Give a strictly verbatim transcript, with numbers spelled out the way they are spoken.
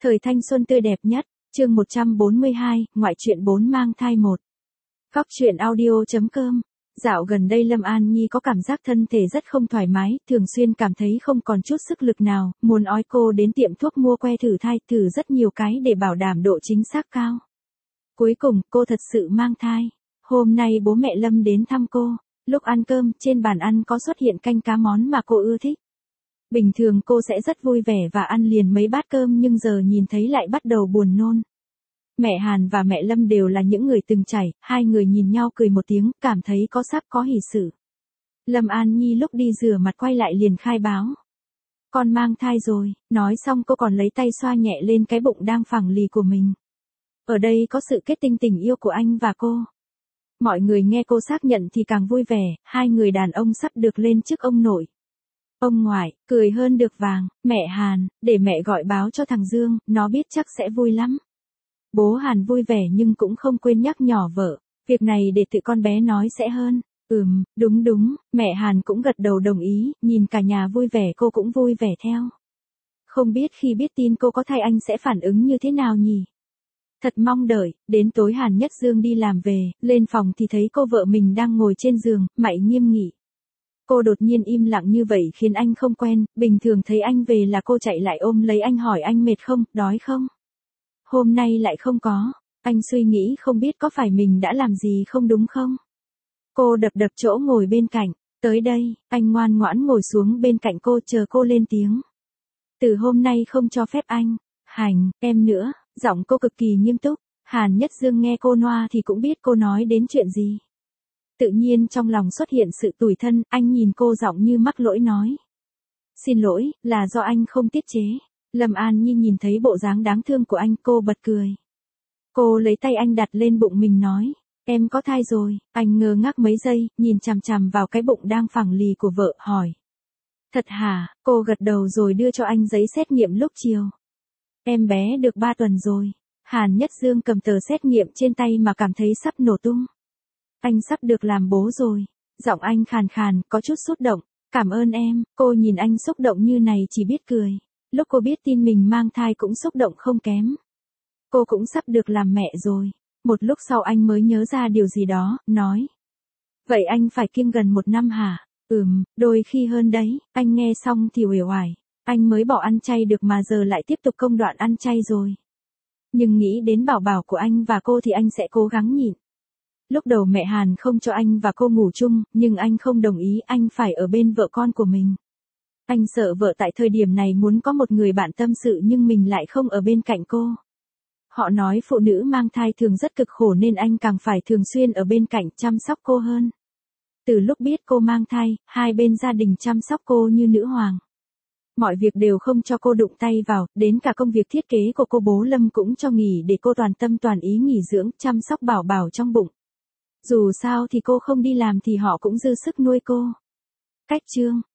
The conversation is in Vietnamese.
Thời thanh xuân tươi đẹp nhất, chương một trăm bốn mươi hai, ngoại truyện bốn mang thai một. Góc truyện audio.com. Dạo gần đây Lâm An Nhi có cảm giác thân thể rất không thoải mái, thường xuyên cảm thấy không còn chút sức lực nào, muốn ói. Cô đến tiệm thuốc mua que thử thai, thử rất nhiều cái để bảo đảm độ chính xác cao. Cuối cùng, cô thật sự mang thai. Hôm nay bố mẹ Lâm đến thăm cô. Lúc ăn cơm, trên bàn ăn có xuất hiện canh cá, món mà cô ưa thích. Bình thường cô sẽ rất vui vẻ và ăn liền mấy bát cơm, nhưng giờ nhìn thấy lại bắt đầu buồn nôn. Mẹ Hàn và mẹ Lâm đều là những người từng trải, hai người nhìn nhau cười một tiếng, cảm thấy có sắp có hỷ sự. Lâm An Nhi lúc đi rửa mặt quay lại liền khai báo. Con mang thai rồi, nói xong cô còn lấy tay xoa nhẹ lên cái bụng đang phẳng lì của mình. Ở đây có sự kết tinh tình yêu của anh và cô. Mọi người nghe cô xác nhận thì càng vui vẻ, hai người đàn ông sắp được lên chức ông nội. Ông ngoại, cười hơn được vàng, mẹ Hàn, để mẹ gọi báo cho thằng Dương, nó biết chắc sẽ vui lắm. Bố Hàn vui vẻ nhưng cũng không quên nhắc nhở vợ, việc này để tự con bé nói sẽ hơn. Ừm, đúng đúng, mẹ Hàn cũng gật đầu đồng ý, nhìn cả nhà vui vẻ cô cũng vui vẻ theo. Không biết khi biết tin cô có thai anh sẽ phản ứng như thế nào nhỉ? Thật mong đợi. Đến tối Hàn Nhất Dương đi làm về, lên phòng thì thấy cô vợ mình đang ngồi trên giường, mày nghiêm nghị. Cô đột nhiên im lặng như vậy khiến anh không quen, bình thường thấy anh về là cô chạy lại ôm lấy anh hỏi anh mệt không, đói không? Hôm nay lại không có, anh suy nghĩ không biết có phải mình đã làm gì không đúng không? Cô đập đập chỗ ngồi bên cạnh, tới đây, anh ngoan ngoãn ngồi xuống bên cạnh cô chờ cô lên tiếng. Từ hôm nay không cho phép anh, hành, em nữa, giọng cô cực kỳ nghiêm túc. Hàn Nhất Dương nghe cô noa thì cũng biết cô nói đến chuyện gì. Tự nhiên trong lòng xuất hiện sự tủi thân, anh nhìn cô giọng như mắc lỗi nói. Xin lỗi, là do anh không tiết chế. Lâm An Nhi nhìn thấy bộ dáng đáng thương của anh, cô bật cười. Cô lấy tay anh đặt lên bụng mình nói, em có thai rồi. Anh ngơ ngác mấy giây, nhìn chằm chằm vào cái bụng đang phẳng lì của vợ, hỏi. Thật hả? Cô gật đầu rồi đưa cho anh giấy xét nghiệm lúc chiều. Em bé được ba tuần rồi. Hàn Nhất Dương cầm tờ xét nghiệm trên tay mà cảm thấy sắp nổ tung. Anh sắp được làm bố rồi. Giọng anh khàn khàn, có chút xúc động. Cảm ơn em. Cô nhìn anh xúc động như này chỉ biết cười. Lúc cô biết tin mình mang thai cũng xúc động không kém. Cô cũng sắp được làm mẹ rồi. Một lúc sau anh mới nhớ ra điều gì đó, nói. Vậy anh phải kiêng gần một năm hả? Ừm, đôi khi hơn đấy. Anh nghe xong thì uể oải. Anh mới bỏ ăn chay được mà giờ lại tiếp tục công đoạn ăn chay rồi. Nhưng nghĩ đến bảo bảo của anh và cô thì anh sẽ cố gắng nhịn. Lúc đầu mẹ Hàn không cho anh và cô ngủ chung, nhưng anh không đồng ý, anh phải ở bên vợ con của mình. Anh sợ vợ tại thời điểm này muốn có một người bạn tâm sự nhưng mình lại không ở bên cạnh cô. Họ nói phụ nữ mang thai thường rất cực khổ nên anh càng phải thường xuyên ở bên cạnh chăm sóc cô hơn. Từ lúc biết cô mang thai, hai bên gia đình chăm sóc cô như nữ hoàng. Mọi việc đều không cho cô đụng tay vào, đến cả công việc thiết kế của cô bố Lâm cũng cho nghỉ để cô toàn tâm toàn ý nghỉ dưỡng, chăm sóc bảo bảo trong bụng. Dù sao thì cô không đi làm thì họ cũng dư sức nuôi cô. Cách chương